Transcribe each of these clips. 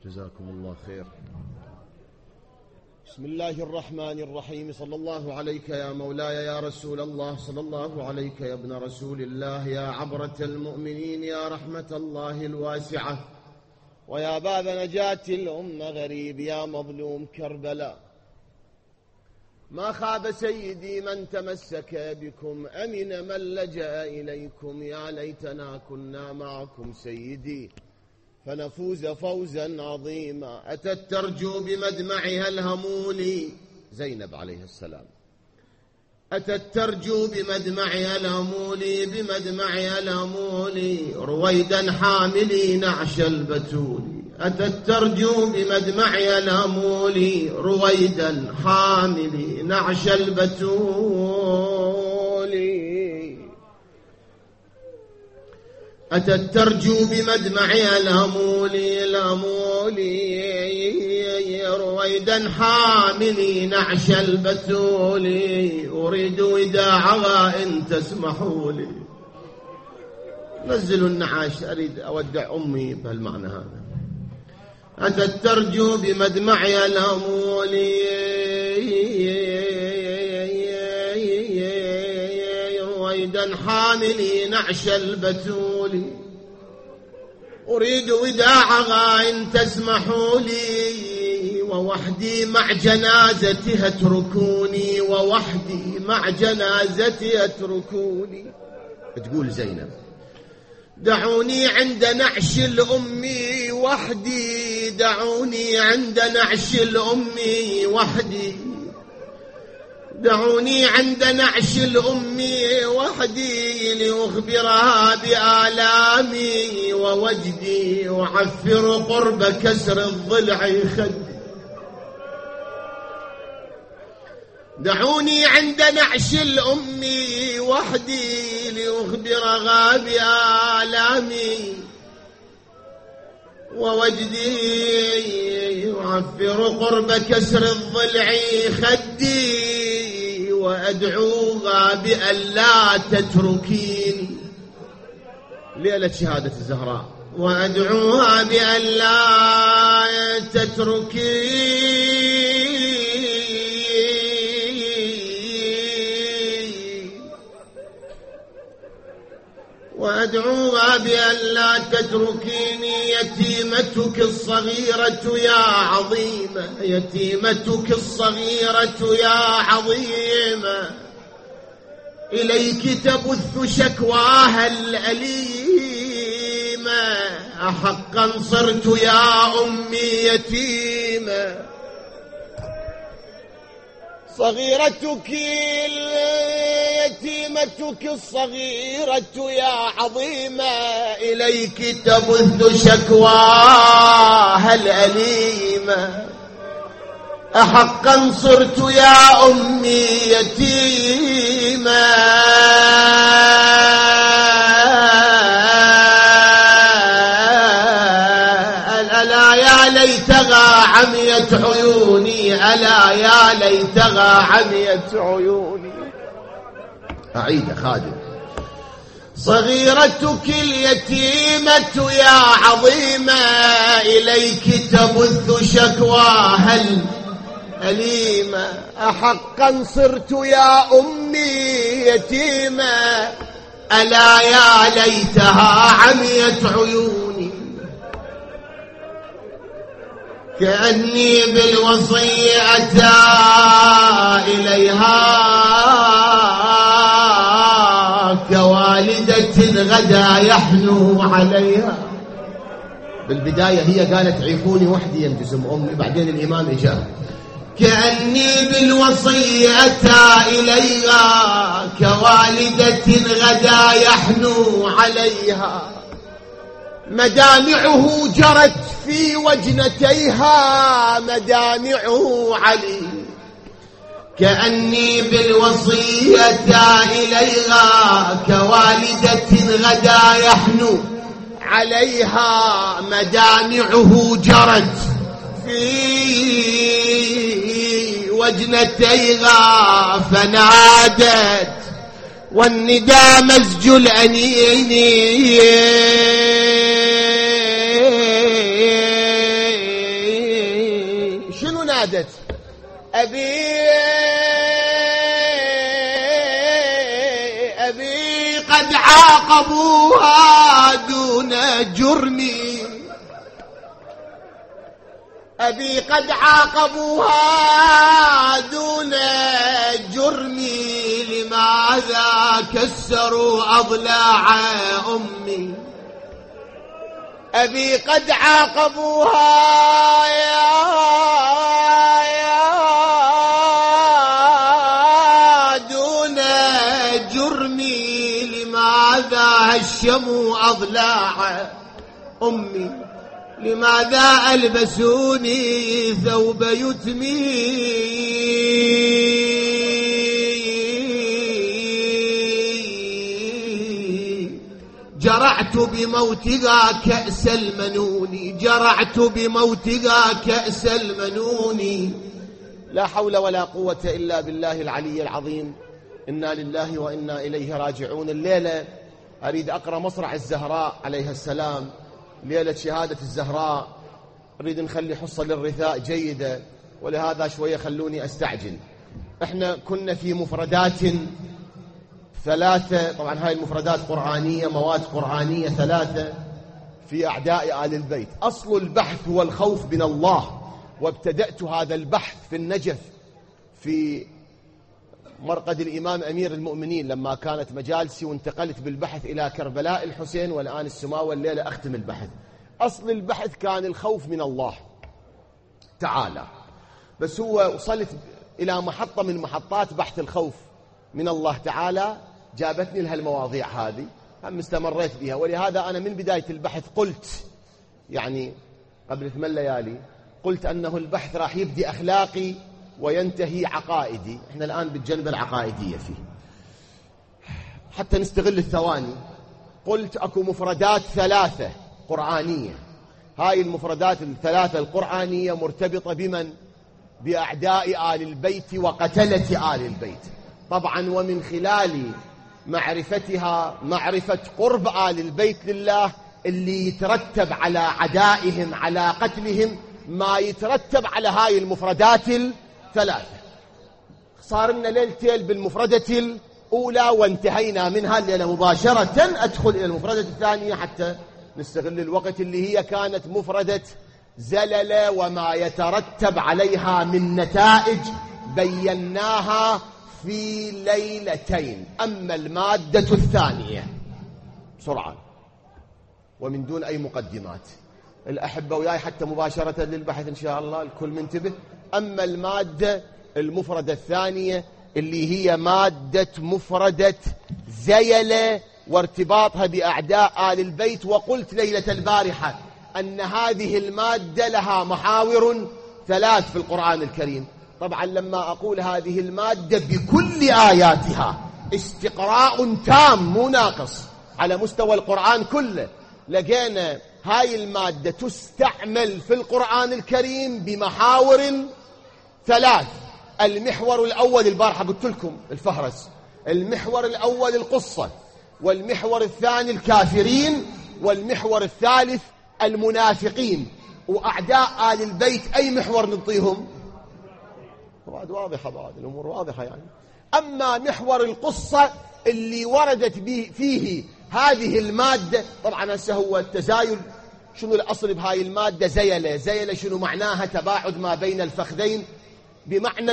جزاكم الله خير. بسم الله الرحمن الرحيم. صلى الله عليك يا مولاي يا رسول الله، صلى الله عليك يا ابن رسول الله، يا عبرة المؤمنين، يا رحمة الله الواسعة، ويا باب نجاة الأمة غريب، يا مظلوم كربلاء. ما خاب سيدي من تمسك بكم، أمن من لجأ إليكم، يا ليتنا كنا معكم سيدي فنفوز فوزا عظيما. أتت ترجو بمدمعها الهمول، زينب عليه السلام، أتت ترجو بمدمعها الهمول، بمدمعها الهمول رويدا حاملي نعش البتول. أتت ترجو بمدمعها الهمول رويدا حاملي نعش البتول. أتت ترجو بمدمعها الهمول، الهمول رويدا حاملي نعش البتول. أريد وداعها إن تسمحوا لي. نزلوا النعاش، أريد أودع أمي بهالمعنى هذا. أتت ترجو بمدمعها الهمول رويدا حاملي نعش البتول. أريد وداعها إن تسمحوا لي، ووحدي مع جنازتها اتركوني، ووحدي مع جنازتها اتركوني. تقول زينب: دعوني عند نعش الأم وحدي، دعوني عند نعش الأم وحدي، دعوني عند نعش الأم وحدي، لأخبرها بآلامي ووجدي، وعفر قرب كسر الضلع خدي. دعوني عند نعش الأم وحدي، لأخبرها بآلامي ووجدي، وعفر قرب كسر الضلع خدي، وأدعوها بأن لا تتركيني. ليلة شهادة الزهراء. وأدعوها بأن لا تتركيني، وأدعوها بأن لا تتركيني. يتيمتك الصغيرة يا عظيمة، يتيمتك الصغيرة يا عظيمة، إليك تبث شكواها الأليمة. أحقا صرت يا أمي يتيمة، صغيرتك يتيمتك الصغيرة يا عظيمة، إليك تبث شكواها الأليمة. أحقا صرت يا أمي يتيمة، ألا يا ليتها عميت عيوني، ألا يا ليتها عميت عيوني. أعيد خادم: صغيرتك اليتيمة يا عظيمة، إليك تبث شكواها الأليمة. أحقا صرت يا أمي يتيمة، ألا يا ليتها عميت عيوني. كأني بالوصي أتى إليها، كوالدة غدا يحنو عليها. بالبداية هي قالت عيفوني وحدي ينجزم أمي، بعدين الإمام إجاب: كأني بالوصي أتى إليها، كوالدة غدا يحنو عليها. مدامعه جرت في وجنتيها، مدامعه علي. كأني بالوصية إليها، كوالدة غدا يحنو عليها. مدامعه جرت في وجنتيها، فنادت والندى مزج الأنين، أبي قد عاقبوها دون جرمي، أبي قد عاقبوها دون جرمي، لماذا كسروا أضلاع أمي؟ أبي قد عاقبوها يا دون جرمي، لماذا هشموا أضلاع أمي؟ لماذا ألبسوني ثوب يتمي؟ جرعت بموتها كأس المنون، جرعت بموتها كأس المنون. لا حول ولا قوة إلا بالله العلي العظيم. إنا لله وإنا إليه راجعون. الليلة أريد أقرأ مصرع الزهراء عليها السلام، ليلة شهادة الزهراء. أريد نخلي حصة للرثاء جيدة، ولهذا شوية خلوني أستعجل. احنا كنا في مفردات ثلاثة، طبعا هاي المفردات قرآنية، مواد قرآنية ثلاثة في أعداء آل البيت. أصل البحث هو الخوف من الله، وابتدأت هذا البحث في النجف في مرقد الإمام أمير المؤمنين لما كانت مجالسي، وانتقلت بالبحث إلى كربلاء الحسين والآن السماوة. الليلة أختم البحث. أصل البحث كان الخوف من الله تعالى، بس هو وصلت إلى محطة من محطات بحث الخوف من الله تعالى، جابتني لها المواضيع هذه، هم استمريت بها. ولهذا أنا من بداية البحث قلت، يعني قبل 8 ليالي، قلت أنه البحث راح يبدي أخلاقي وينتهي عقائدي. احنا الآن بالجنبة العقائدية فيه، حتى نستغل الثواني. قلت أكو مفردات 3 قرآنية، هاي المفردات 3 القرآنية مرتبطة بمن؟ بأعداء آل البيت وقتلة آل البيت. طبعا ومن خلال معرفتها معرفة قرب آل البيت لله، اللي يترتب على عدائهم على قتلهم ما يترتب على هاي المفردات 3. صار لنا ليلتين بالمفردة الأولى وانتهينا منها الليلة مباشرة. أدخل إلى المفردة الثانية حتى نستغل الوقت، اللي هي كانت مفردة زلل وما يترتب عليها من نتائج بيناها في ليلتين. أما المادة الثانية بسرعة ومن دون أي مقدمات، الأحبة وياي حتى مباشرة للبحث إن شاء الله، الكل منتبه. أما المادة المفردة الثانية اللي هي مادة مفردة زيلة وارتباطها بأعداء آل البيت، وقلت ليلة البارحة أن هذه المادة لها محاور 3 في القرآن الكريم. طبعا لما أقول هذه المادة بكل آياتها استقراء تام مو ناقص على مستوى القرآن كله، لقينا هاي المادة تستعمل في القرآن الكريم بمحاور 3. المحور الأول البارحة قلت لكم الفهرس، المحور الأول القصة، والمحور الثاني الكافرين، والمحور الثالث المنافقين. وأعداء آل البيت أي محور نعطيهم؟ بعد واضحة، بعد الأمور واضحة يعني. أما محور القصة اللي وردت فيه هذه المادة، طبعا هسه هو التزايل. شنو الأصل بهاي المادة؟ زيلة. زيلة شنو معناها؟ تباعد ما بين الفخذين، بمعنى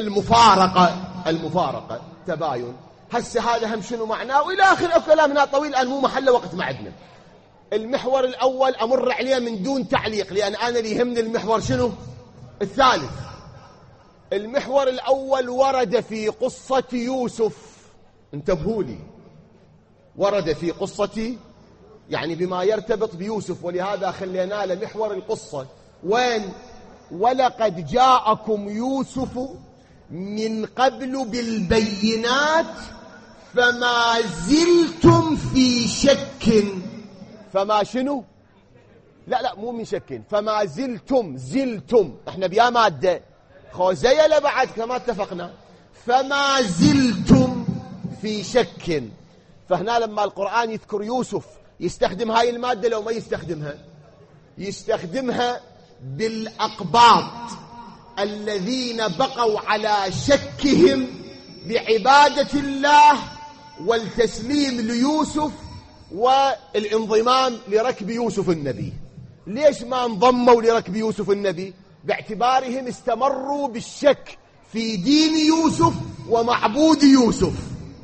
المفارقة تباين. هسه هذا هم شنو معناه وإلى آخر. كلامنا طويل الآن مو محله وقت معدنا. المحور الأول أمر عليه من دون تعليق، لأن أنا اللي يهمني المحور شنو؟ الثالث. المحور الأول ورد في قصة يوسف، انتبهوا لي، ورد في قصة يعني بما يرتبط بيوسف، ولهذا خلينا له محور القصة. وين؟ ولقد جاءكم يوسف من قبل بالبينات فما زلتم في شك. فما شنو؟ لا مو من شك، فما زلتم احنا بيا مادة خوزيلة بعد كما اتفقنا. فما زلتم في شك. فهنا لما القرآن يذكر يوسف يستخدم هاي المادة لو ما يستخدمها؟ يستخدمها بالأقباط الذين بقوا على شكهم بعبادة الله والتسليم ليوسف والانضمام لركب يوسف النبي. ليش ما انضموا لركب يوسف النبي؟ باعتبارهم استمروا بالشك في دين يوسف ومعبود يوسف.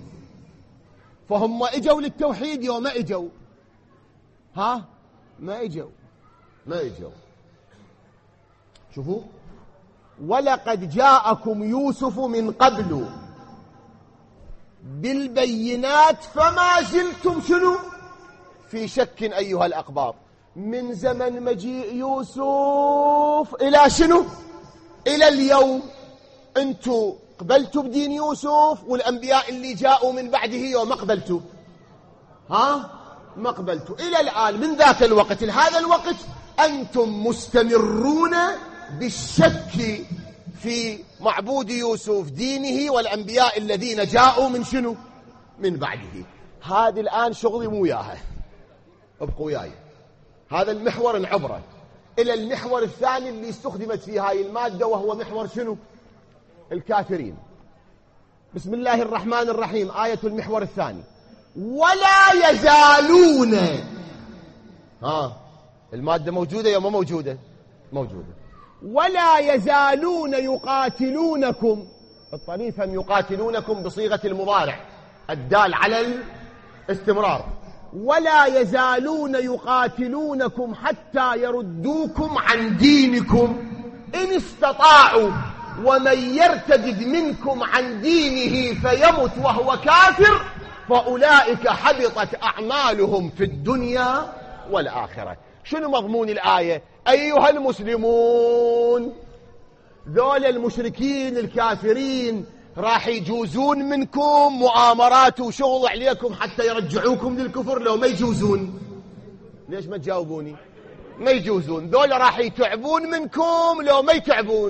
فهم اجوا للتوحيد يوم ما اجوا، ما اجوا. شوفوا، ولقد جاءكم يوسف من قبل بالبينات فما زلتم شنو؟ في شك أيها الأقباط. من زمن مجيء يوسف إلى شنو؟ إلى اليوم أنتوا قبلتوا بدين يوسف، والأنبياء اللي جاءوا من بعده يوم ما قبلتوا، ما قبلتوا إلى الآن. من ذاك الوقت لهذا الوقت أنتم مستمرون بالشك في معبود يوسف دينه والأنبياء الذين جاءوا من شنو؟ من بعده. هذه الآن شغلي مو وياها، ابقوا وياي. هذا المحور نعبره إلى المحور الثاني اللي استخدمت فيه هاي المادة، وهو محور شنو؟ الكافرين. بسم الله الرحمن الرحيم، آية المحور الثاني: ولا يزالون. المادة موجودة يوم ما موجودة؟ موجودة. ولا يزالون يقاتلونكم. الطريف هم يقاتلونكم بصيغة المضارع الدال على الاستمرار. ولا يزالون يقاتلونكم حتى يردوكم عن دينكم إن استطاعوا، ومن يرتد منكم عن دينه فيمت وهو كافر فأولئك حبطت أعمالهم في الدنيا والآخرة. شنو مضمون الآية؟ أيها المسلمون، ذول المشركين الكافرين راح يجوزون منكم مؤامرات وشغل عليكم حتى يرجعوكم للكفر لو ما يجوزون. ليش ما تجاوبوني؟ ما يجوزون. ذول راح يتعبون منكم لو ما يتعبون،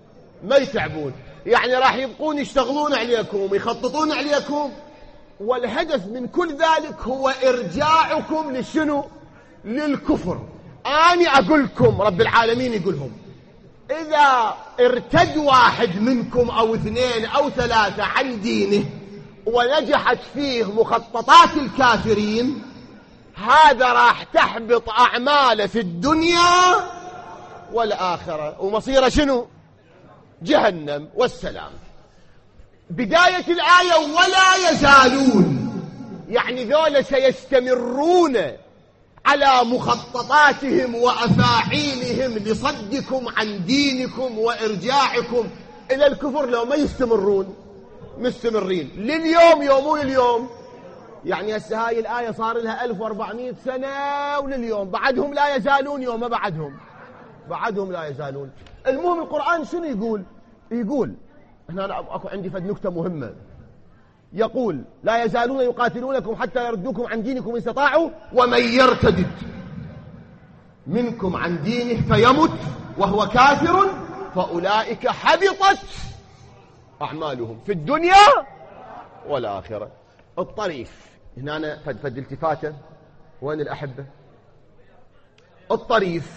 يعني راح يبقون يشتغلون عليكم ويخططون عليكم، والهدف من كل ذلك هو إرجاعكم للشنو؟ للكفر. أنا أقول لكم رب العالمين يقولهم: إذا ارتد واحد منكم أو اثنين أو ثلاثة عن دينه ونجحت فيه مخططات الكافرين، هذا راح تحبط أعماله في الدنيا والآخرة، ومصيره شنو؟ جهنم والسلام. بداية الآية ولا يزالون، يعني ذولا سيستمرون على مخططاتهم وأفاعيلهم لصدكم عن دينكم وإرجاعكم إلى الكفر لو ما يستمرون. مستمرين لليوم، يومون اليوم. يعني هسه هاي الآية صار لها 1400 سنة ولليوم بعدهم لا يزالون. يوم ما بعدهم لا يزالون. المهم القرآن شنو يقول هنا أكو عندي فد نكتة مهمة. يقول: لا يزالون يقاتلونكم حتى يردوكم عن دينكم إن استطاعوا، ومن يرتد منكم عن دينه فيمت وهو كافر فأولئك حبطت أعمالهم في الدنيا والآخرة. الطريف هنا أنا فد التفاتة. وين الأحبة؟ الطريف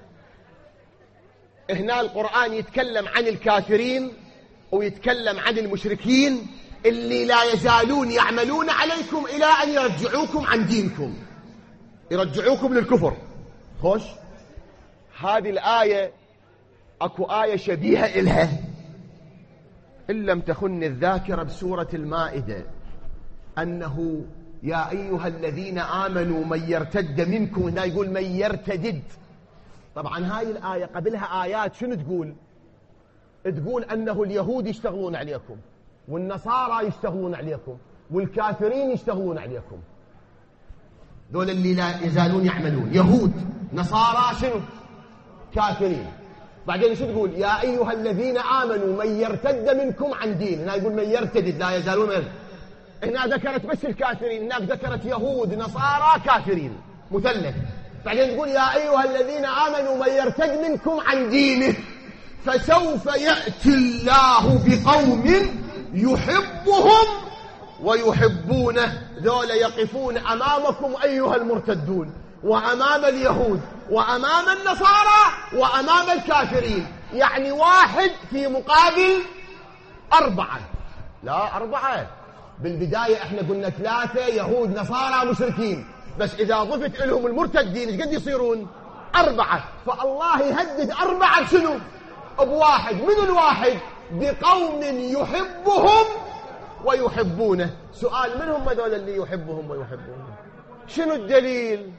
هنا القرآن يتكلم عن الكافرين ويتكلم عن المشركين اللي لا يزالون يعملون عليكم إلى أن يرجعوكم عن دينكم، يرجعوكم للكفر. خوش، هذه الآية أكو آية شبيهة إلها إن لم تخن الذاكرة بسورة المائدة، أنه يا أيها الذين آمنوا من يرتد منكم. هنا يقول من يرتدد. طبعا هاي الآية قبلها آيات شنو تقول أنه اليهود يشتغلون عليكم والنصارى يشتغلون عليكم والكافرين يشتغلون عليكم. دول اللي لا يزالون يعملون، يهود نصارى شنو؟ كافرين. بعدين شو تقول؟ يا أيها الذين آمنوا من يرتد منكم عن دين. هنا يقول من يرتد، لا يزالون. هنا ذكرت بس الكافرين، هناك ذكرت يهود نصارى كافرين، مثلث. بعدين تقول يا أيها الذين آمنوا من يرتد منكم عن دينه فسوف يأتي الله بقوم يحبهم ويحبونه. ذول يقفون أمامكم أيها المرتدون، وأمام اليهود، وأمام النصارى، وأمام الكافرين. يعني واحد في مقابل 4. لا 4، بالبداية احنا قلنا 3 يهود نصارى مشركين، بس إذا ضفت لهم المرتدين ايش قد يصيرون؟ 4. فالله يهدد 4 بشنو؟ بواحد. من الواحد؟ بقوم يحبهم ويحبونه. سؤال، من هم هذول اللي يحبهم ويحبونه؟ شنو الدليل؟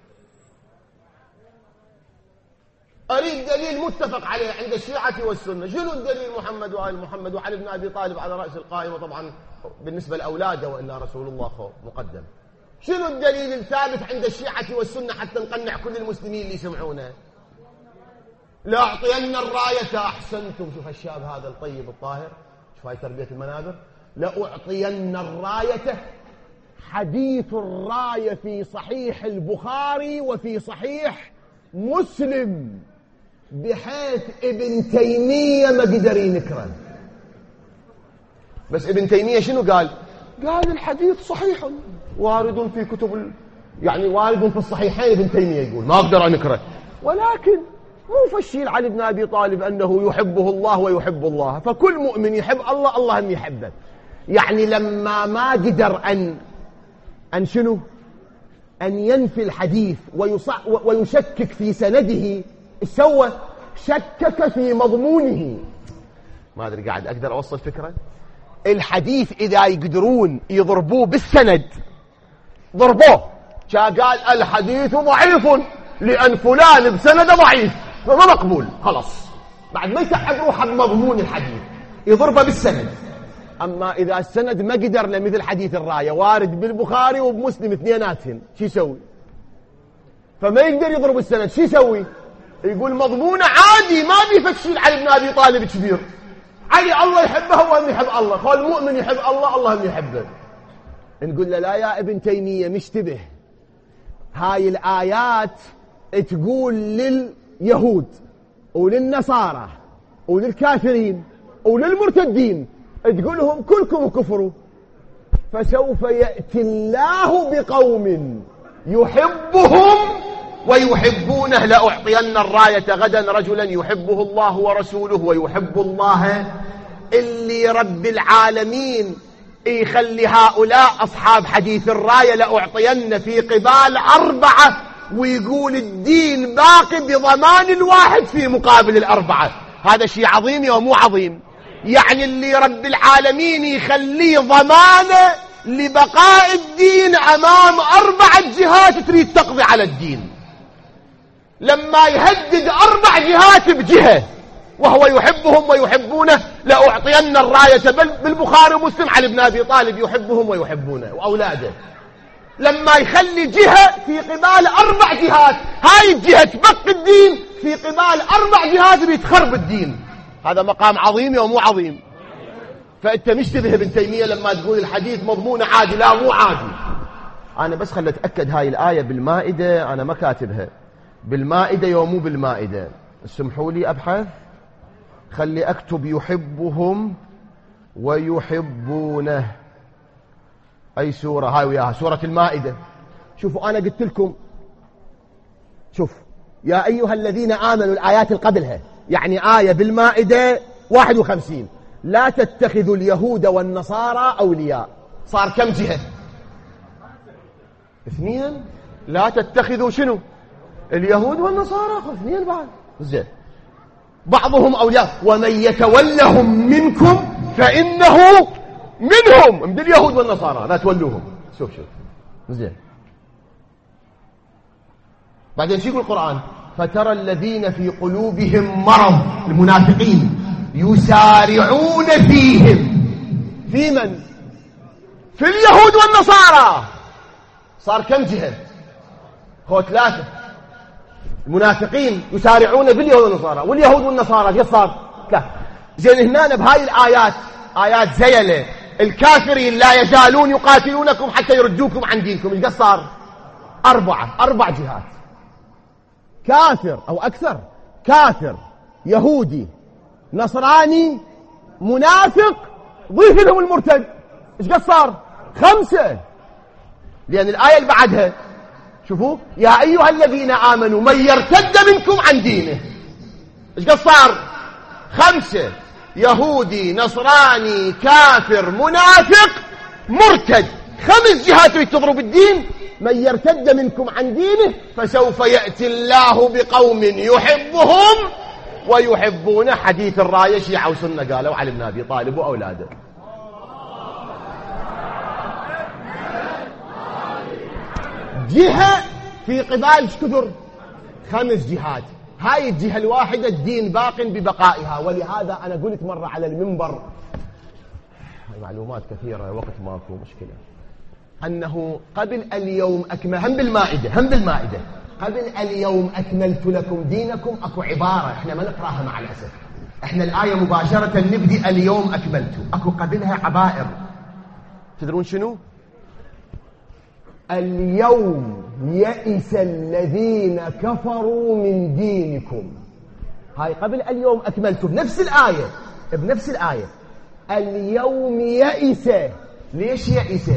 أريد دليل متفق عليه عند الشيعة والسنة. شنو الدليل؟ محمد وآل محمد وعلي بن أبي طالب على رأس القائمة، طبعا بالنسبة لأولاده وإلا رسول الله مقدم. شنو الدليل الثابت عند الشيعة والسنة حتى نقنع كل المسلمين اللي يسمعونه؟ لأعطين الراية. أحسنتم. شوف الشاب هذا الطيب الطاهر، شوف هاي تربية المنابر. لأعطين الراية، حديث الراية في صحيح البخاري وفي صحيح مسلم، بحيث ابن تيمية ما قدر ينكره. بس ابن تيمية شنو قال؟ قال الحديث صحيح وارد في كتب يعني وارد في الصحيحين. ابن تيمية يقول ما أقدر أنكره، ولكن مو فشيل علي بن أبي طالب أنه يحبه الله ويحب الله، فكل مؤمن يحب الله، الله هم يحبه. يعني لما ما قدر أن شنو؟ أن ينفي الحديث ويشكك في سنده، سوى شكك في مضمونه. ما أدري قاعد أقدر أوصل فكرة؟ الحديث إذا يقدرون يضربوه بالسند ضربوه. قال الحديث ضعيف لأن فلان بسند ضعيف، ما مقبول، خلاص. بعد ما يتعب روحه بمضمون الحديث يضربه بالسند. أما إذا السند ما قدر لمثل حديث الراية وارد بالبخاري وبمسلم اثنيناتهم، شو يسوي؟ فما يقدر يضرب السند، شو يسوي؟ يقول مضمونه عادي، ما بيفشل علي بن أبي طالب كبير. علي الله يحبه وهم يحب الله، قال المؤمن يحب الله، الله هم يحبه. نقول له لا يا ابن تيمية، مشتبه. هاي الآيات تقول لليهود وللنصارى وللكافرين وللمرتدين، تقول لهم كلكم كفروا، فسوف يأتي الله بقوم يحبهم ويحبونه. لأعطين الراية غدا رجلا يحبه الله ورسوله ويحب الله. اللي رب العالمين يخلي هؤلاء أصحاب حديث الراية لأعطين في قبال 4، ويقول الدين باقي بضمان الواحد في مقابل 4. هذا شيء عظيم يا مو عظيم؟ يعني اللي رب العالمين يخليه ضمانه لبقاء الدين أمام 4 جهات تريد تقضي على الدين، لما يهدد 4 جهات بجهة وهو يحبهم ويحبونه. لأعطين الراية بالبخاري ومسلم علي بن أبي طالب يحبهم ويحبونه وأولاده. لما يخلي جهة في قبال 4 جهات، هاي الجهة تبقي الدين، في قبال 4 جهات بيتخرب الدين. هذا مقام عظيم يا مو عظيم؟ فأنت مشتبه ابن تيمية لما تقول الحديث مضمون عادي. لا مو عادي. أنا بس خلت أتأكد هاي الآية بالمائدة، أنا ما كاتبها بالمائدة يا مو بالمائدة. اسمحوا لي أبحث، خلي أكتب يحبهم ويحبونه. أي سورة هاي وياها؟ سورة المائدة. شوفوا أنا قلت لكم، شوف يا أيها الذين آمنوا، الآيات القبلها يعني آية بالمائدة 51، لا تتخذوا اليهود والنصارى أولياء. صار كم جهة؟ 2. لا تتخذوا شنو؟ اليهود والنصارى 2 بعد. زين. بعضهم أولياء ومن يتولهم منكم فإنه منهم، من اليهود والنصارى لا تولوهم. شوف زين. بعدين شو يقول القرآن؟ فترى الذين في قلوبهم مرض، المنافقين، يسارعون فيهم. في من؟ في اليهود والنصارى. صار كم جهة؟ هو 3. المنافقين يسارعون باليهود والنصارى، واليهود والنصارى قد صار 3. زين هنا بهاي الآيات آيات زيلة، الكافرين لا يزالون يقاتلونكم حتى يردوكم عن دينكم، ايش قد صار؟ 4 جهات. كافر أو أكثر، كافر، يهودي، نصراني، منافق، ضيف لهم المرتد، ايش قد صار؟ 5. لأن الآية اللي بعدها شوفوا يا أيها الذين آمنوا من يرتد منكم عن دينه، ايش قد صار؟ 5 يهودي نصراني كافر منافق مرتد، 5 جهات تضرب الدين. من يرتد منكم عن دينه فسوف يأتي الله بقوم يحبهم ويحبون. حديث الراية شيعة وسنة قالوا علي بن أبي طالب وأولاده. جهة في قبال ايش كثر؟ 5 جهات. هاي الجهة الواحدة الدين باق ببقائها. ولهذا أنا قلت مرة على المنبر، معلومات كثيرة وقت ماكو مشكلة، أنه قبل اليوم هم بالمائدة قبل اليوم أكملت لكم دينكم. أكو عبارة احنا ما نقراها مع الأسف، احنا الآية مباشرة نبدي اليوم أكملت، أكو قبلها عبائر. تدرون شنو؟ اليوم يئس الذين كفروا من دينكم. هاي قبل اليوم أكملت، بنفس الآية اليوم يئس. ليش يئس؟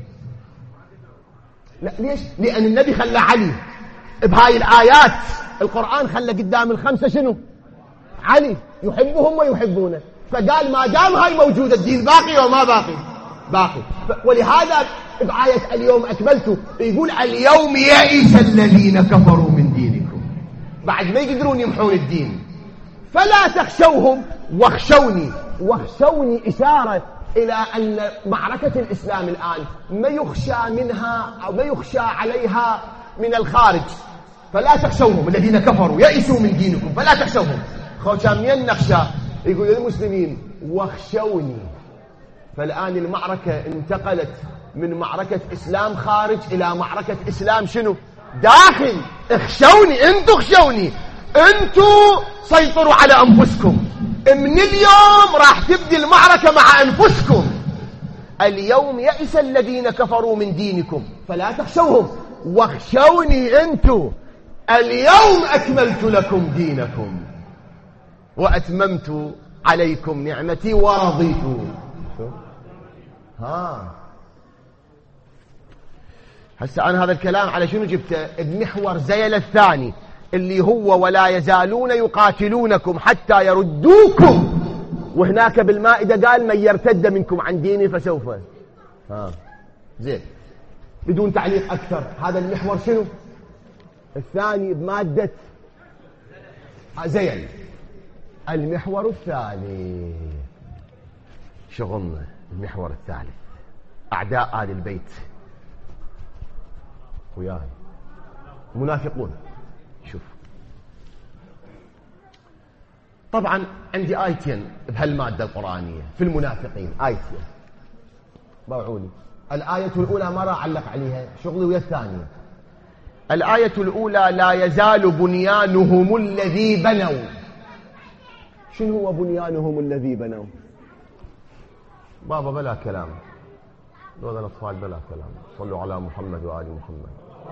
لا ليش؟ لأن النبي خلى علي بهاي الآيات، القرآن خلى قدام ال5 شنو؟ علي يحبهم ويحبونه. فقال ما دام هاي موجودة الدين باقي وما باقي. ولهذا بآية اليوم أكملت يقول اليوم يئس الذين كفروا من دينكم. بعد ما يقدرون يمحون الدين. فلا تخشوهم واخشوني إشارة إلى أن معركة الإسلام الآن ما يخشى منها أو ما يخشى عليها من الخارج. فلا تخشوهم الذين كفروا يئسوا من دينكم فلا تخشوهم. خوشامين نخشى، يقول للمسلمين واخشوني. فالآن المعركة انتقلت من معركة إسلام خارج إلى معركة إسلام شنو؟ داخل. اخشوني، انتوا سيطروا على أنفسكم. من اليوم راح تبدي المعركة مع أنفسكم. اليوم يئس الذين كفروا من دينكم فلا تخشوهم واخشوني انتوا. اليوم أكملت لكم دينكم وأتممت عليكم نعمتي ورضيت. هسه أنا هذا الكلام على شنو جبته؟ المحور زيل الثاني اللي هو ولا يزالون يقاتلونكم حتى يردوكم. وهناك بالمائدة قال من يرتد منكم عن دينه فسوف. زين بدون تعليق أكثر. هذا المحور شنو؟ الثاني بمادة زيل. المحور الثالث شغلنا المحور الثالث أعداء آل البيت وياي منافقون. شوف طبعا عندي آيتين بهالمادة القرآنية في المنافقين، آيتين باوعوني. الآية الأولى ما راح أعلق عليها، شغلي ويا الثانية. الآية الأولى لا يزال بنيانهم الذي بنوا. شنو هو بنيانهم الذي بنوا؟ بابا بلا كلام، دول الأطفال بلا كلام. صلوا على محمد وآل محمد.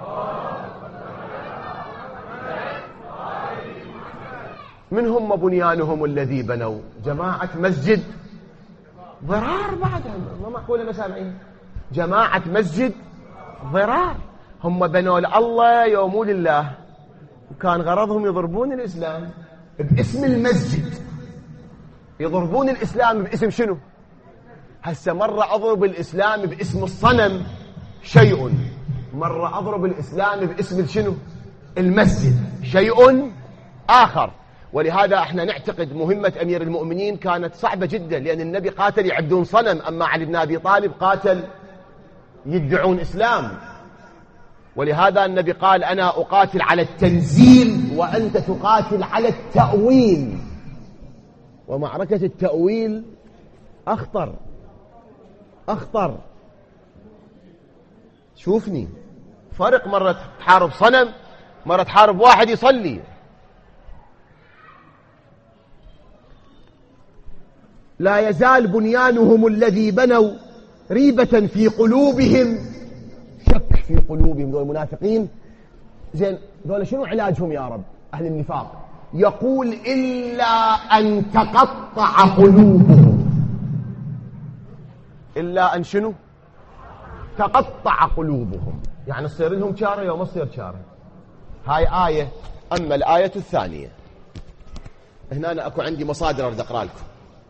من هم بنيانهم الذي بنوا؟ جماعة مسجد ضرار. بعدها ما معقولة ما سامعين. جماعة مسجد ضرار. هم بنوا لله يوموا لله، وكان غرضهم يضربون الإسلام باسم المسجد. يضربون الإسلام باسم شنو؟ هسه مرة أضرب الإسلام باسم الصنم شيء، مرة أضرب الإسلام باسم شنو؟ المسجد شيء آخر. ولهذا احنا نعتقد مهمة أمير المؤمنين كانت صعبة جدا، لأن النبي قاتل يعبدون صنم، أما علي بن أبي طالب قاتل يدعون إسلام. ولهذا النبي قال أنا أقاتل على التنزيل وأنت تقاتل على التأويل. ومعركة التأويل أخطر. شوفني فرق، مرة تحارب صنم، مرة تحارب واحد يصلي. لا يزال بنيانهم الذي بنوا ريبة في قلوبهم، شك في قلوبهم. دول المنافقين زين، دول شنو علاجهم يا رب؟ أهل النفاق. يقول إلا أن تقطع قلوبهم. إلا أن شنو؟ تقطع قلوبهم، يعني تصير لهم شارة يوم تصير شارة. هاي آية. أما الآية الثانية هنا أنا أكو عندي مصادر أريد أقرأ لكم.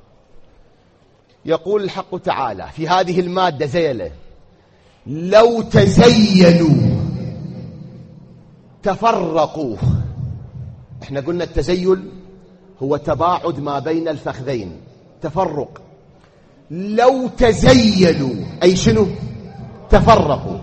يقول الحق تعالى في هذه المادة زيلة: لو تزيلوا تفرقوا. احنا قلنا التزيل هو تباعد ما بين الفخذين، تفرق. لو تزيلوا أي شنو؟ تفرقوا.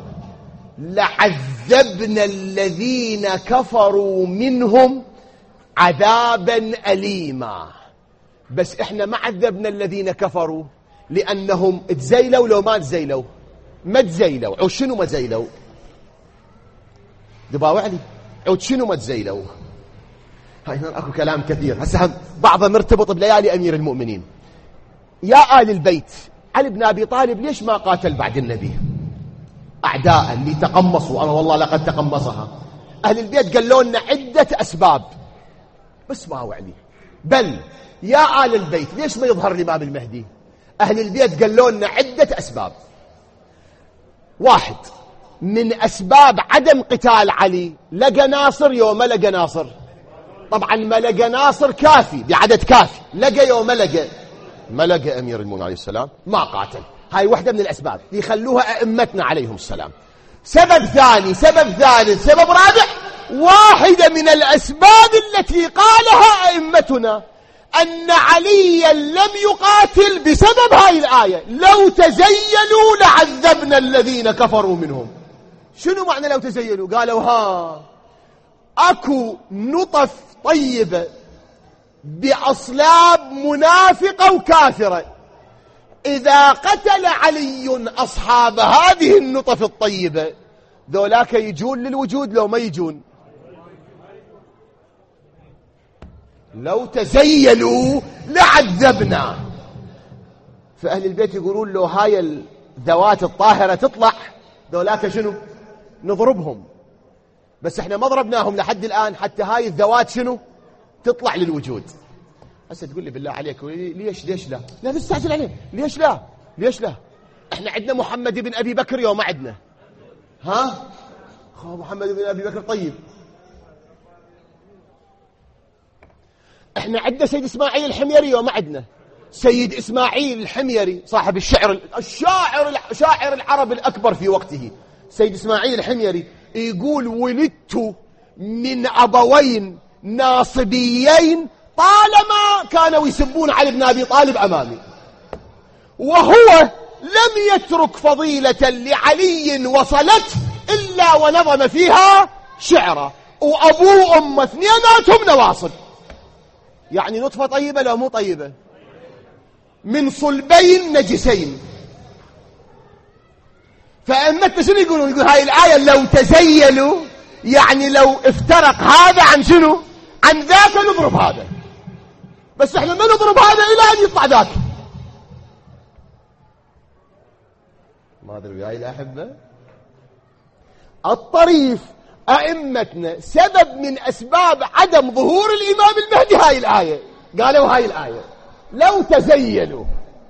لعذبنا الذين كفروا منهم عذابا أليما. بس احنا ما عذبنا الذين كفروا لأنهم تزيلوا. لو ما تزيلوا ما تزيلوا. عود شنو ما تزيلوا؟ دباوعني عود شنو ما تزيلوا؟ هاي هنا اكو كلام كثير هسه بعضه مرتبط بليالي أمير المؤمنين. يا آل البيت، علي بن أبي طالب ليش ما قاتل بعد النبي؟ أعداء اللي تقمصوا، أنا والله لقد تقمصها. أهل البيت قالوا لنا عدة أسباب بس ما وعلي. بل يا آل البيت ليش ما يظهر الإمام المهدي؟ أهل البيت قالوا لنا عدة أسباب. واحد من أسباب عدم قتال علي لقى ناصر يوم ما لقى ناصر. طبعا ما لقى ناصر كافي بعدد كافي، لقى يوم ما لقى أمير المؤمنين عليه السلام ما قاتل. هاي واحدة من الأسباب يخلوها أئمتنا عليهم السلام. سبب ثاني، سبب ثالث، سبب رابع. واحدة من الأسباب التي قالها أئمتنا أن عليا لم يقاتل بسبب هاي الآية: لو تزيلوا لعذبنا الذين كفروا منهم. شنو معنى لو تزيلوا؟ قالوا أكو نطف طيبة بأصلاب منافقة وكافرة، إذا قتل علي أصحاب هذه النطف الطيبة ذولاك يجون للوجود لو ما يجون. لو تزيلوا لعذبنا. فأهل البيت يقولون له هاي الذوات الطاهرة تطلع ذولاك شنو؟ نضربهم. بس احنا ما ضربناهم لحد الآن حتى هاي الذوات شنو؟ تطلع للوجود. هسه تقول لي بالله عليك ليش لا؟ لا تستعجل عليه. ليش لا؟ احنا عندنا محمد بن أبي بكر يوم ما عندنا. محمد بن أبي بكر طيب. احنا عندنا سيد إسماعيل الحميري يوم ما عندنا. سيد إسماعيل الحميري صاحب شاعر العرب الأكبر في وقته. سيد إسماعيل الحميري يقول: ولدت من أبوين ناصبيين طالما كانوا يسبون علي بن أبي طالب أمامي، وهو لم يترك فضيلة لعلي وصلت إلا ونظم فيها شعرا، وأبوه أمه اثنيناتهم نواصب. يعني نطفة طيبة لو مو طيبة؟ من صلبين نجسين. فأمتنا شنو يقولون؟ يقول هاي الآية لو تزيلوا يعني لو افترق هذا عن شنو؟ عن ذاك نضرب هذا. بس احنا ما نضرب هذا إلى أن يطلع ذاك. ما أدري وياي الأحبة. الطريف أئمتنا سبب من أسباب عدم ظهور الإمام المهدي هاي الآية. قالوا هاي الآية لو تزيلوا،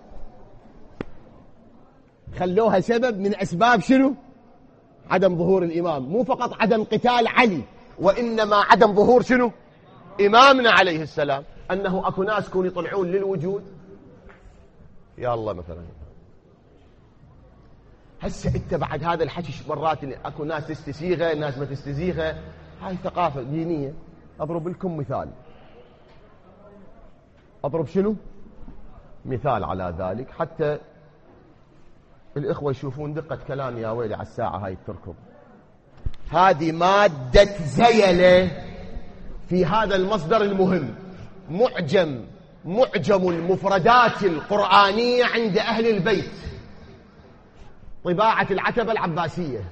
خلوها سبب من أسباب شنو؟ عدم ظهور الإمام. مو فقط عدم قتال علي، وإنما عدم ظهور شنو؟ إمامنا عليه السلام. أنه أكو ناس كون يطلعون للوجود. يا الله مثلا هسه انت بعد هذا الحكي مرات اكو ناس تستسيغه، ناس ما تستسيغه. هاي ثقافة دينية. أضرب لكم مثال. أضرب شنو؟ مثال على ذلك حتى الإخوة يشوفون دقة كلامي. يا ويلي على الساعة هاي تركب. هذه مادة زيلة في هذا المصدر المهم، معجم المفردات القرآنية عند أهل البيت، طباعة العتبة العباسية،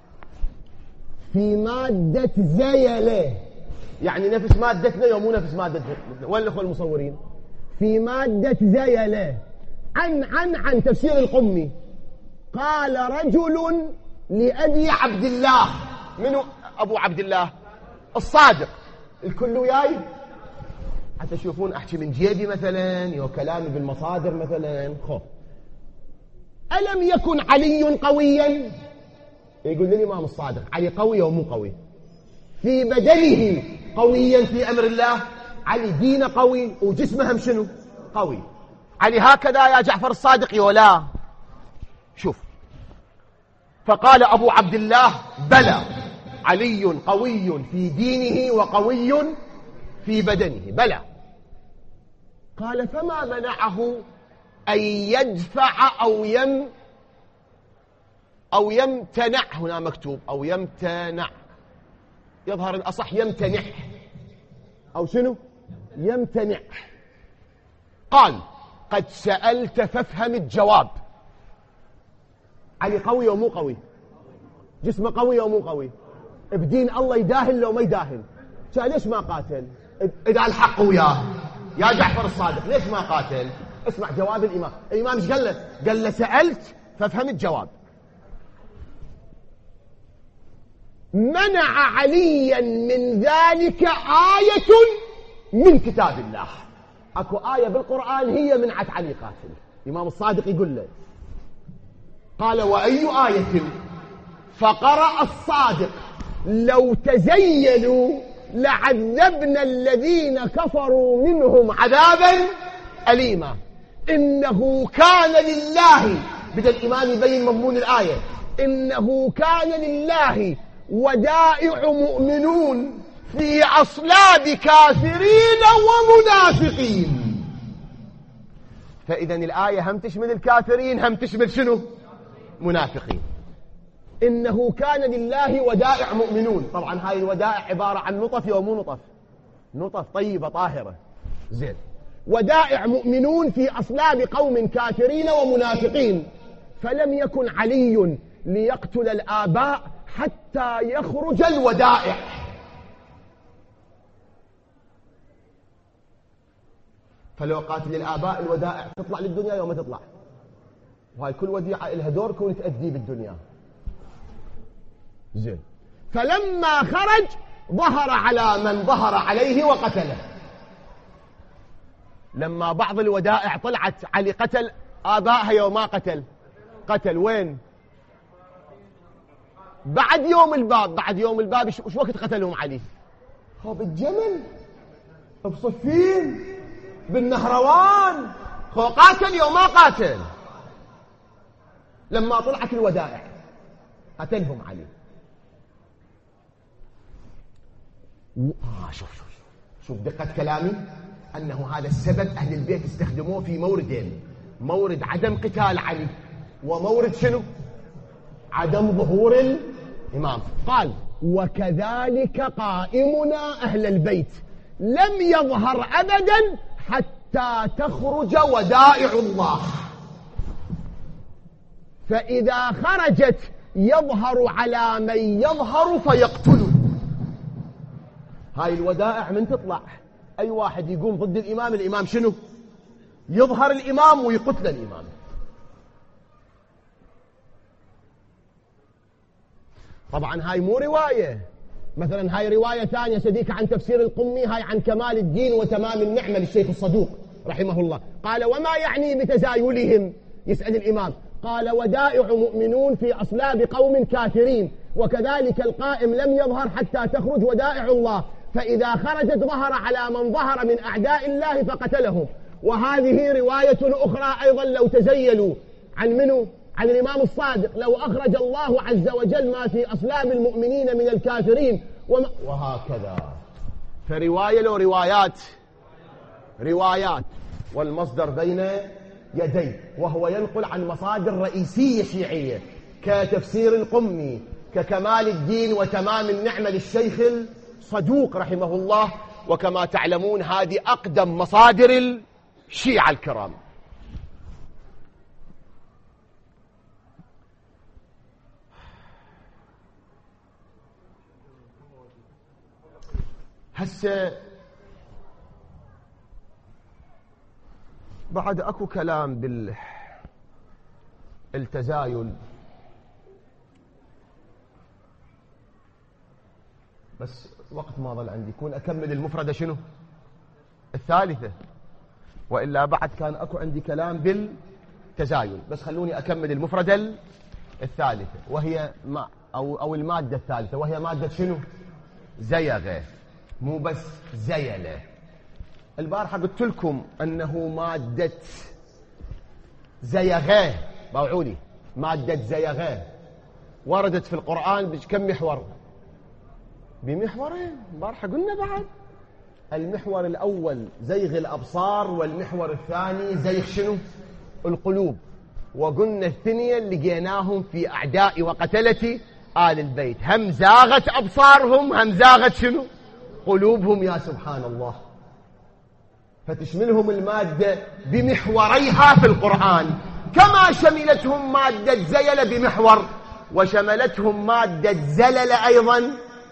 في مادة زيلة. يعني نفس مادتنا يوم مو نفس مادتنا. وين الأخوة المصورين؟ في مادة زيلة عن تفسير القمي. قال رجل لأبي عبد الله. منو أبو عبد الله؟ الصادق. الكل وياي حتى تشوفون أحكي من جيبي مثلا، يو كلامي بالمصادر مثلا. ألم يكن علي قويا؟ يقول لي الإمام الصادق علي قوي ومو قوي؟ في بدنه قويا في أمر الله؟ علي دينه قوي وجسمه هم شنو قوي. علي هكذا يا جعفر الصادق ولا شوف. فقال أبو عبد الله بلى علي قوي في دينه وقوي في بدنه بلى. قال فما منعه أن يدفع أو يمتنع. هنا مكتوب أو يمتنع، يظهر الأصح يمتنع أو شنو يمتنع. قال قد سألت فافهم الجواب. علي قوي ومو قوي؟ جسمه قوي ومو قوي؟ بدين الله يداهن لو ما يداهن؟ كان ليش ما قاتل إذا الحق وياه يا جعفر الصادق؟ ليش ما قاتل؟ اسمع جواب الإمام. الإمام ايش قال له؟ قال له سألت فافهم الجواب. منع عليا من ذلك آية من كتاب الله. اكو آية بالقرآن هي منعت علي قاتل. الإمام الصادق يقول له قال وأي آية؟ فقرأ الصادق لو تزيلوا لعذبنا الذين كفروا منهم عذابا أليما. إنه كان لله، بدأ الإمام يبين مضمون الآية، إنه كان لله ودائع مؤمنون في أصلاب كافرين ومنافقين. فإذا الآية هم تشمل الكافرين هم تشمل شنو؟ منافقين. إنه كان لله ودائع مؤمنون. طبعا هاي الودائع عبارة عن نطف ومو نطف، نطف طيبة طاهرة زين. ودائع مؤمنون في أصلاب قوم كافرين ومنافقين. فلم يكن علي ليقتل الآباء حتى يخرج الودائع. فلو قاتل الآباء الودائع تطلع للدنيا يوم ما تطلع، وهاي كل وديعة لها دور كون تأدي بالدنيا زين. فلما خرج ظهر على من ظهر عليه وقتله. لما بعض الودائع طلعت علي قتل آبائها يوم ما قتل وين؟ بعد يوم الباب. بعد يوم الباب وش وقت قتلهم علي؟ هو بالجمل بصفين بالنهروان. هو قاتل يوم ما قاتل. لما طلعت الودائع قتلهم علي. شوف دقة كلامي، أنه هذا السبب أهل البيت استخدموه في موردين: مورد عدم قتال علي، ومورد شنو؟ عدم ظهور الإمام. قال وكذلك قائمنا أهل البيت لم يظهر أبدا حتى تخرج ودائع الله، فإذا خرجت يظهر على من يظهر فيقتله. هاي الودائع من تطلع أي واحد يقوم ضد الإمام، الإمام شنو؟ يظهر الإمام ويقتل الإمام. طبعا هاي مو رواية، مثلا هاي رواية ثانية سديك عن تفسير القمي، هاي عن كمال الدين وتمام النعمة للشيخ الصدوق رحمه الله. قال وما يعني بتزايلهم؟ يسأل الإمام. قال ودائع مؤمنون في أصلاب قوم كافرين، وكذلك القائم لم يظهر حتى تخرج ودائع الله، فإذا خرجت ظهر على من ظهر من أعداء الله فقتلهم. وهذه رواية أخرى أيضا لو تزيلوا عن منه؟ عن الإمام الصادق: لو أخرج الله عز وجل ما في أصلاب المؤمنين من الكافرين وهكذا. فرواية لو روايات والمصدر بين يديه، وهو ينقل عن مصادر رئيسية شيعية كتفسير القمي، ككمال الدين وتمام النعمة للشيخ الصدوق رحمه الله. وكما تعلمون هذه أقدم مصادر الشيعة الكرام. هسه بعد اكو كلام بالتزايل، بس وقت ما ظل عندي يكون اكمل المفردة شنو الثالثة، وإلا بعد كان اكو عندي كلام بالتزايل. بس خلوني اكمل المفردة الثالثة، وهي او المادة الثالثة، وهي مادة شنو؟ زيغة، مو بس زيلة. البارحة قلت لكم أنه مادة زيغاه، باوعوني، مادة زيغاه وردت في القرآن بكم محور؟ بمحورين. البارحة قلنا بعد المحور الأول زيغ الأبصار، والمحور الثاني زيغ شنو؟ القلوب. وقلنا الثنية اللي لقيناهم في أعداء وقتلة آل البيت، هم زاغت أبصارهم هم زاغت شنو؟ قلوبهم. يا سبحان الله. فتشملهم المادة بمحوريها في القرآن، كما شملتهم مادة زيل بمحور، وشملتهم مادة زلل أيضا.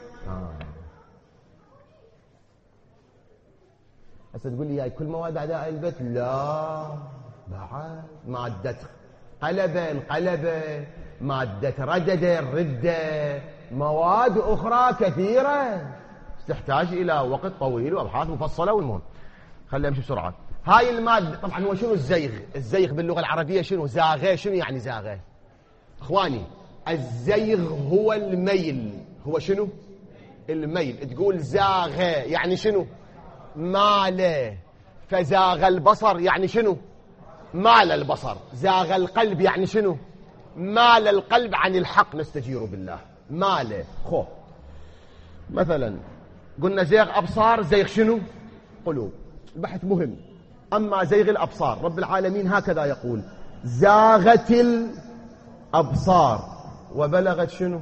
هسه تقول لي هاي كل مواد أعداء البيت؟ لا، بعد مادة قلبة القلبة، مادة رددة الردة، مواد أخرى كثيرة تحتاج إلى وقت طويل وأبحاث مفصلة. والمهم خلينا نمشي بسرعة. هاي المادة طبعا هو شنو الزيغ؟ الزيغ باللغة العربية شنو؟ زاغه. شنو يعني زاغه؟ اخواني، الزيغ هو الميل. هو شنو؟ الميل. تقول زاغه يعني شنو؟ ماله. فزاغ البصر يعني شنو؟ مال البصر. زاغ القلب يعني شنو؟ مال القلب عن الحق، نستجير بالله. ماله. خو مثلا قلنا زيغ أبصار، زيغ شنو؟ قلوب. البحث مهم. أما زيغ الأبصار رب العالمين هكذا يقول: زاغت الأبصار وبلغت شنو؟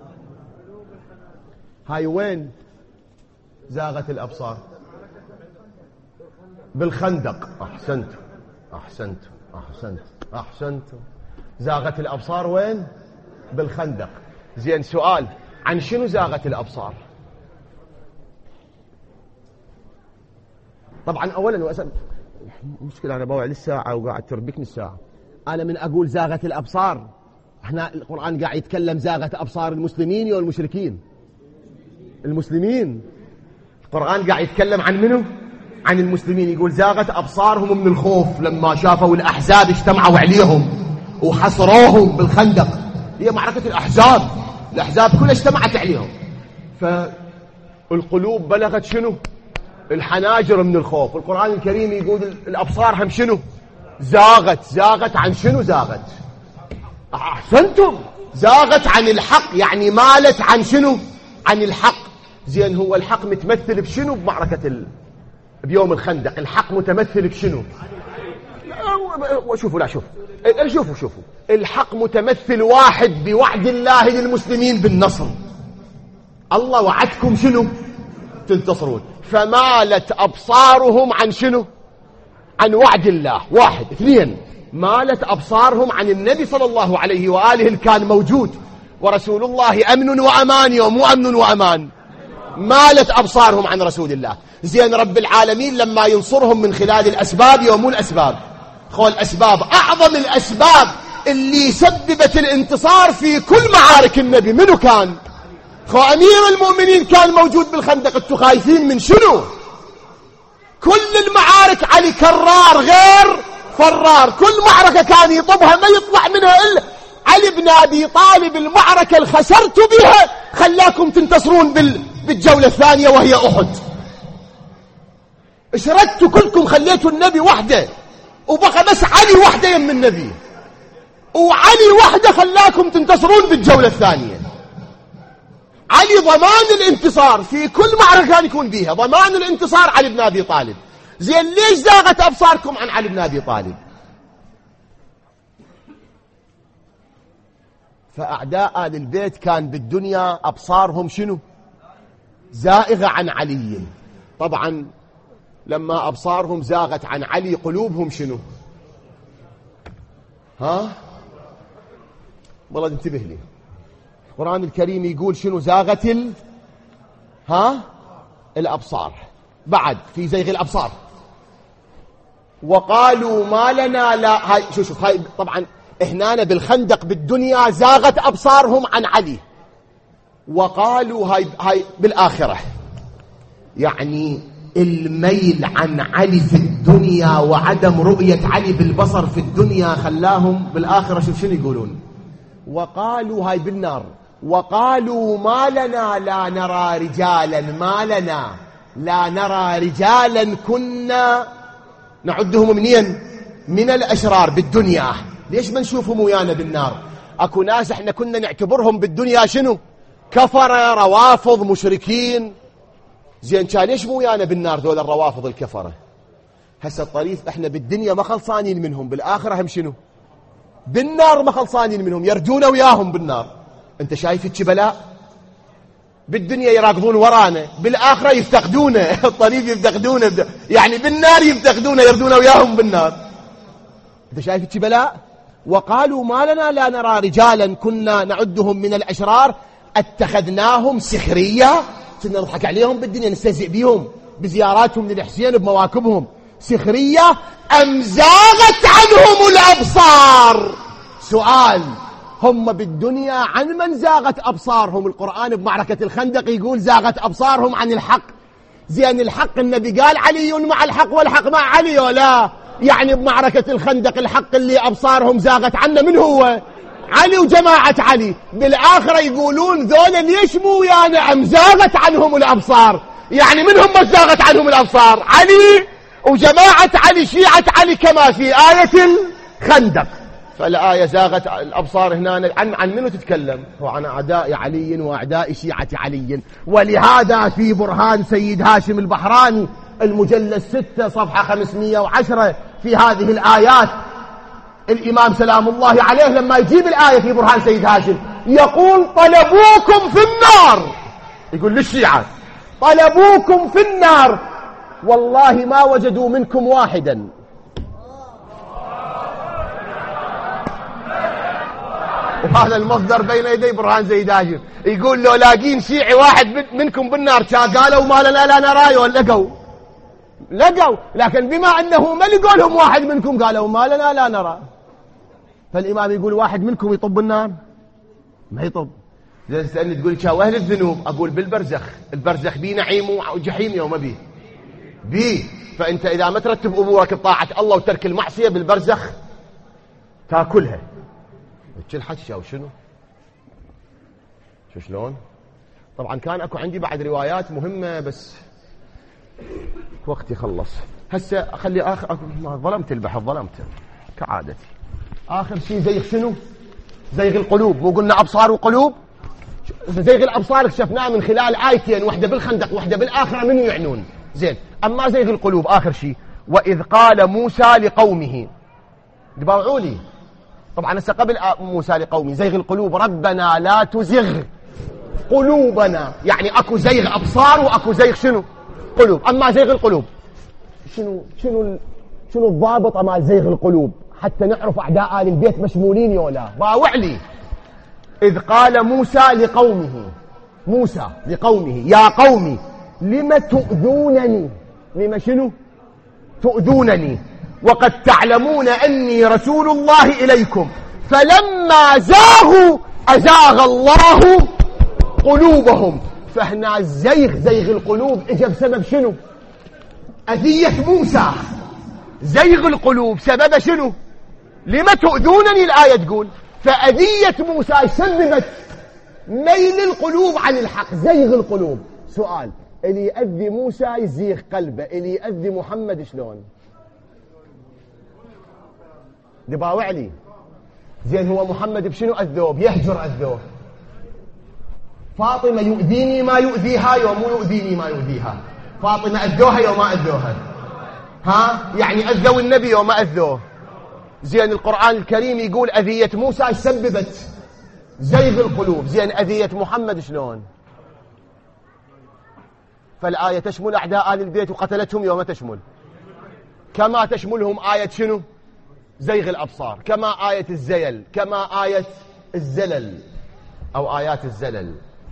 هاي وين زاغت الأبصار؟ بالخندق. أحسنت أحسنت أحسنت أحسنت. زاغت الأبصار وين؟ بالخندق. زين، سؤال: عن شنو زاغت الأبصار؟ طبعا أولا وأسأل، مشكلة أنا بوعي للساعة وقاعد تربكني الساعة. أنا من أقول زاغت الأبصار، احنا القرآن قاعد يتكلم زاغت أبصار المسلمين والمشركين. المسلمين. القرآن قاعد يتكلم عن منه؟ عن المسلمين. يقول زاغت أبصارهم من الخوف لما شافوا الأحزاب اجتمعوا عليهم وحصروهم بالخندق. هي معركة الأحزاب، الأحزاب كلها اجتمعت عليهم. فالقلوب بلغت شنو؟ الحناجر من الخوف. القرآن الكريم يقول الأبصار هم شنو؟ زاغت. زاغت عن شنو؟ زاغت، أحسنتم، زاغت عن الحق، يعني مالت عن شنو؟ عن الحق. زين، هو الحق متمثل بشنو بمعركة بيوم الخندق؟ الحق متمثل بشنو؟ شوفوا، لا شوفوا الحق متمثل واحد بوعد الله للمسلمين بالنصر. الله وعدكم شنو؟ تنتصرون. فمالت أبصارهم عن شنو؟ عن وعد الله. واحد. اثنين، مالت أبصارهم عن النبي صلى الله عليه وآله اللي كان موجود، ورسول الله أمن وأمان. يوم مو أمن وأمان، مالت أبصارهم عن رسول الله. زين، رب العالمين لما ينصرهم من خلال الأسباب، يوم الأسباب، خول الأسباب، أعظم الأسباب اللي سببت الانتصار في كل معارك النبي منو كان؟ خو أمير المؤمنين كان موجود بالخندق. انتوا خايفين من شنو؟ كل المعارك علي كرار غير فرار، كل معركة كان يطبها ما يطلع منها إلا علي بن أبي طالب. المعركة اللي خسرتوا بها خلاكم تنتصرون بالجولة الثانية وهي أحد. اشردتوا كلكم، خليتوا النبي وحده وبقى بس علي وحده يم النبي، وعلي وحده خلاكم تنتصرون بالجولة الثانية. علي ضمان الانتصار في كل معركة كان يكون بيها، ضمان الانتصار علي بن أبي طالب. زين، ليش زاغت أبصاركم عن علي بن أبي طالب؟ فأعداء آل البيت كان بالدنيا أبصارهم شنو؟ زائغة عن علي. طبعا لما أبصارهم زاغت عن علي، قلوبهم شنو؟ والله انتبه لي. القرآن الكريم يقول شنو؟ زاغت الأبصار. بعد في زيغ الأبصار وقالوا ما لنا لا. هاي شوف هاي طبعا هنا بالخندق بالدنيا زاغت أبصارهم عن علي، وقالوا هاي بالآخرة، يعني الميل عن علي في الدنيا وعدم رؤية علي بالبصر في الدنيا خلاهم بالآخرة شنو يقولون؟ وقالوا هاي بالنار، وقالوا ما لنا لا نرى رجالا، ما لنا لا نرى رجالا كنا نعدهم منين؟ من الأشرار بالدنيا. ليش ما نشوفهم ويانا بالنار؟ أكو ناس احنا كنا نعتبرهم بالدنيا شنو؟ كفرة، روافض، مشركين. زين كان ليش مو ويانا بالنار ذول الروافض الكفرة؟ هسه الطريف احنا بالدنيا ما خلصانين منهم، بالآخرة هم شنو؟ بالنار ما خلصانين منهم، يرجون وياهم بالنار. انت شايف الجبلاء؟ بالدنيا يراقبون ورانا، بالآخرة يفتقدونه. الطريف يفتقدونه، يعني بالنار يفتقدونه، يردون وياهم بالنار. انت شايف الجبلاء؟ وقالوا ما لنا لا نرى رجالا كنا نعدهم من الأشرار اتخذناهم سخرية. كنا نضحك عليهم بالدنيا، نستهزئ بهم بزياراتهم للحسين، بمواكبهم. سخرية أم زاغت عنهم الأبصار؟ سؤال، هم بالدنيا عن من زاغت أبصارهم؟ القرآن بمعركة الخندق يقول زاغت أبصارهم عن الحق. زين الحق النبي قال علي مع الحق والحق مع علي ولا؟ يعني بمعركة الخندق الحق اللي أبصارهم زاغت عنه من هو؟ علي وجماعة علي. بالآخرة يقولون ذولا ليش مو ويانا؟ أم زاغت عنهم الأبصار؟ يعني منهم ما زاغت عنهم الأبصار؟ علي وجماعة علي، شيعة علي، كما في آية الخندق. فالآية زاغت الأبصار هنا عن منو تتكلم؟ وعن أعداء علي وأعداء شيعة علي. ولهذا في برهان سيد هاشم البحراني المجلد 6 صفحة 510 في هذه الآيات، الإمام سلام الله عليه لما يجيب الآية في برهان سيد هاشم يقول طلبوكم في النار. يقول للشيعة طلبوكم في النار والله ما وجدوا منكم واحدا. وهذا المصدر بين يدي برهان سيد هاشم. يقول لو لاقين شيعي واحد منكم بالنار قالوا ما لنا لا نرايه. لقوا، لكن بما أنه ما لقوا لهم واحد منكم قالوا ما لنا لا نرى. فالإمام يقول واحد منكم يطب النار؟ ما يطب. إذا تسألني تقول شاو أهل الذنوب، أقول بالبرزخ. البرزخ بيه نعيم وجحيم يوم بيه. فأنت إذا ما ترتب أمورك بطاعة الله وترك المعصية بالبرزخ تاكلها. كل حكي أو شنو؟ شلون؟ طبعا كان أكو عندي بعد روايات مهمة بس وقتي خلص. هسه أخلي ظلمت البحث، ظلمته كعادتي. آخر شيء زيغ شنو؟ زيغ القلوب. مو قلنا أبصار وقلوب؟ زيغ الأبصار اكتشفناه من خلال آيتين، واحدة بالخندق واحدة بالآخرة، من يعنون. زين، أما زيغ القلوب آخر شيء، وإذ قال موسى لقومه، دباوعوا لي. طبعا هسه قبل موسى لقومه زيغ القلوب، ربنا لا تزغ قلوبنا. يعني أكو زيغ أبصار وأكو زيغ شنو؟ قلوب. أما زيغ القلوب شنو الضابط مال زيغ القلوب حتى نعرف أعداء آل البيت مشمولين يولا؟ باوع لي. إذ قال موسى لقومه يا قومي لم تؤذونني. لم شنو؟ تؤذونني وقد تعلمون أني رسول الله إليكم. فلما زاغوا أزاغ الله قلوبهم. فهنا زيغ القلوب اجى بسبب شنو؟ أذية موسى. زيغ القلوب سبب شنو؟ لما تؤذونني الآية تقول. فأذية موسى سببت ميل القلوب عن الحق، زيغ القلوب. سؤال، اللي يأذي موسى يزيغ قلبه، اللي يأذي محمد شلون؟ دباوع لي. زين هو محمد بشنو أذوه؟ بيهجر أذوه. فاطمة يؤذيني ما يؤذيها يوم مو يؤذيني ما يؤذيها. فاطمة أذوها يوم ما أذوها. يعني أذوا النبي يوم ما أذوه. زين القرآن الكريم يقول أذية موسى سببت زيغ القلوب. زين أذية محمد شلون؟ فالآية تشمل أعداء آل البيت وقتلتهم يوم تشمل، كما تشملهم آية شنو؟ زيغ الأبصار، كما آية الزيل، كما آية الزلل أو آيات الزلل.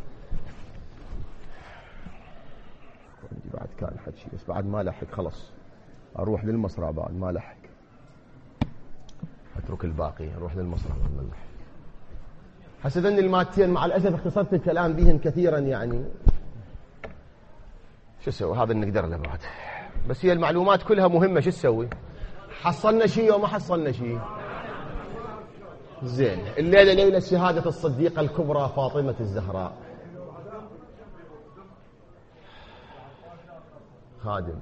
بعد كان حكي بس بعد ما لحق خلص أروح للمصرع. بعد ما لحق أترك الباقي أروح للمصرع. ما لحق. حسدني الماتين مع الأسف اختصرت الكلام بهم كثيرا. يعني شو اسوي؟ هذا نقدر له بعد. بس هي المعلومات كلها مهمة. شو اسوي؟ حصلنا شيء وما حصلنا شيء. زين الليلة ليلة شهادة الصديقة الكبرى فاطمة الزهراء. خادم.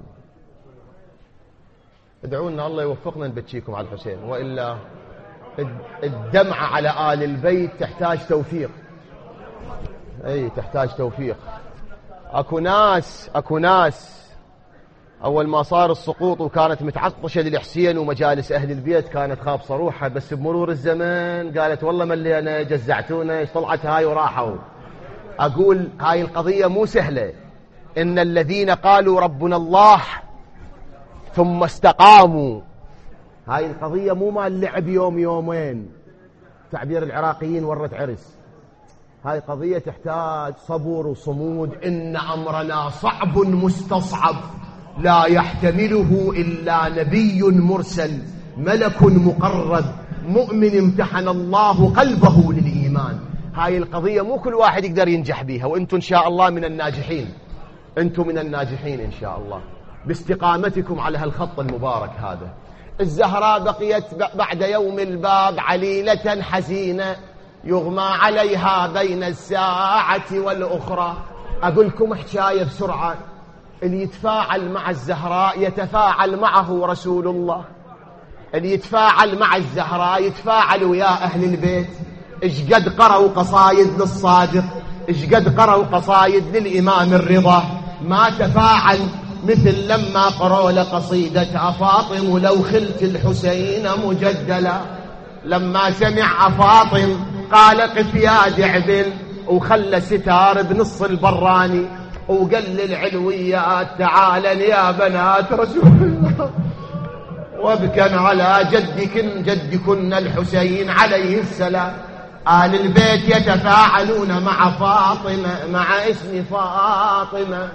ادعوا لنا الله يوفقنا نبكيكم على الحسين، وإلا الدمعة على آل البيت تحتاج توفيق. اي تحتاج توفيق. اكو ناس اول ما صار السقوط وكانت متعطشة للحسين ومجالس اهل البيت كانت خابصة روحها، بس بمرور الزمن قالت والله ملينا جزعتونا، ايش طلعت هاي وراحوا. اقول هاي القضية مو سهلة. ان الذين قالوا ربنا الله ثم استقاموا، هاي القضية مو مال لعب يوم يومين، تعبير العراقيين ورت عرس. هاي قضية تحتاج صبر وصمود. إن أمرنا صعب مستصعب لا يحتمله إلا نبي مرسل ملك مقرب مؤمن امتحن الله قلبه للإيمان. هاي القضية مو كل واحد يقدر ينجح بيها، وأنتم إن شاء الله من الناجحين. أنتم من الناجحين إن شاء الله باستقامتكم على هالخط المبارك هذا. الزهراء بقيت بعد يوم الباب عليلة حزينة يغمى عليها بين الساعة والأخرى. أقول لكم حكاية بسرعة. اللي يتفاعل مع الزهراء يتفاعل معه رسول الله. اللي يتفاعل مع الزهراء يتفاعل ويا أهل البيت. إيش قد قرأوا قصايد للصادق، إيش قد قرأوا قصايد للإمام الرضا، ما تفاعل مثل لما قرأوا لقصيدة فاطم لو خلت الحسين مجدلا. لما سمع فاطم قال قف يا دعبل، وخلى ستار بنص البراني وقال للعلويات تعالن يا بنات رسول الله وابكن على جدكن الحسين عليه السلام. آل البيت يتفاعلون مع فاطمة، مع اسم فاطمة.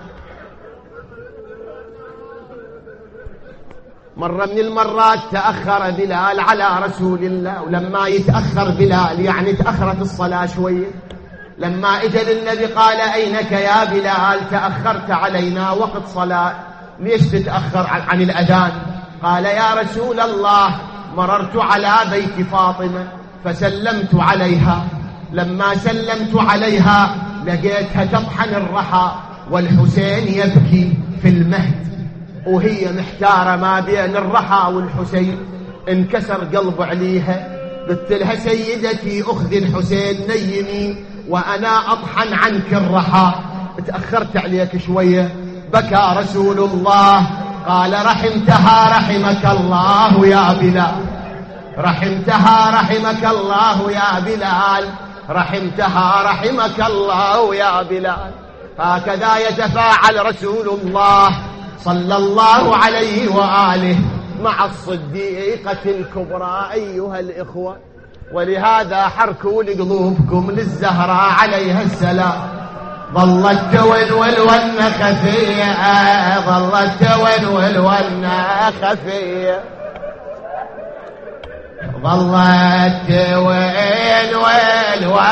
مرة من المرات تأخر بلال على رسول الله، ولما يتأخر بلال يعني تأخرت الصلاة شوية. لما اجى للنبي قال أينك يا بلال؟ تأخرت علينا وقت صلاة، ليش تتأخر عن الأذان؟ قال يا رسول الله مررت على بيت فاطمة فسلمت عليها، لما سلمت عليها لقيتها تطحن الرحى والحسين يبكي في المهد، وهي محتارة ما بين الرحى والحسين. انكسر قلب عليها، قلت لها سيدتي أخذ الحسين نيمي وأنا أطحن عنك الرحى، تأخرت عليك شوية. بكى رسول الله قال رحمتها رحمك الله يا بلال، رحمتها رحمك الله يا بلال، رحمتها رحمك الله يا بلال. هكذا يتفاعل رسول الله صلى الله عليه وآله مع الصديقة الكبرى أيها الإخوة. ولهذا حركوا لقلوبكم للزهراء عليها السلام. ظلت تولول خفية، ظلت تولول خفية، ظلت تولول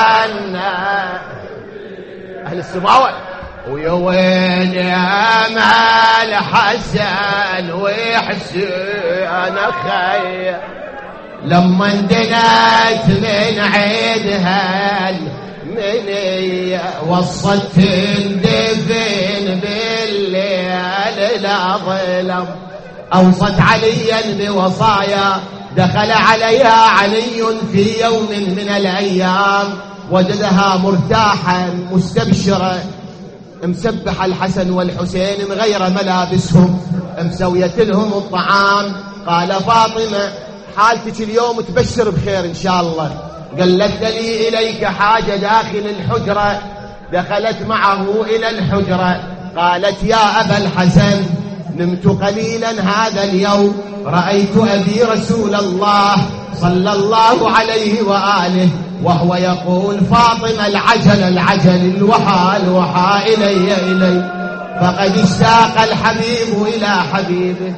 أهل السماوات. ويا وين يا مال حسن وحسين خي، لما اندنت من عيدها المنية وصلت تندفن بالليل لا ظلم. أوصت عليا بوصايا، دخل عليها علي في يوم من الأيام وجدها مرتاحا مستبشرة، مسبح الحسن والحسين مغير ملابسهم، مسويت لهم الطعام. قال فاطمة حالتك اليوم تبشر بخير إن شاء الله. قالت لي إليك حاجة داخل الحجرة. دخلت معه إلى الحجرة، قالت يا أبا الحسن نمت قليلا هذا اليوم، رأيت أبي رسول الله صلى الله عليه وآله وهو يقول فاطمة العجل العجل، الوحى الوحى إلي إلي، فقد اشتاق الحبيب إلى حبيبه.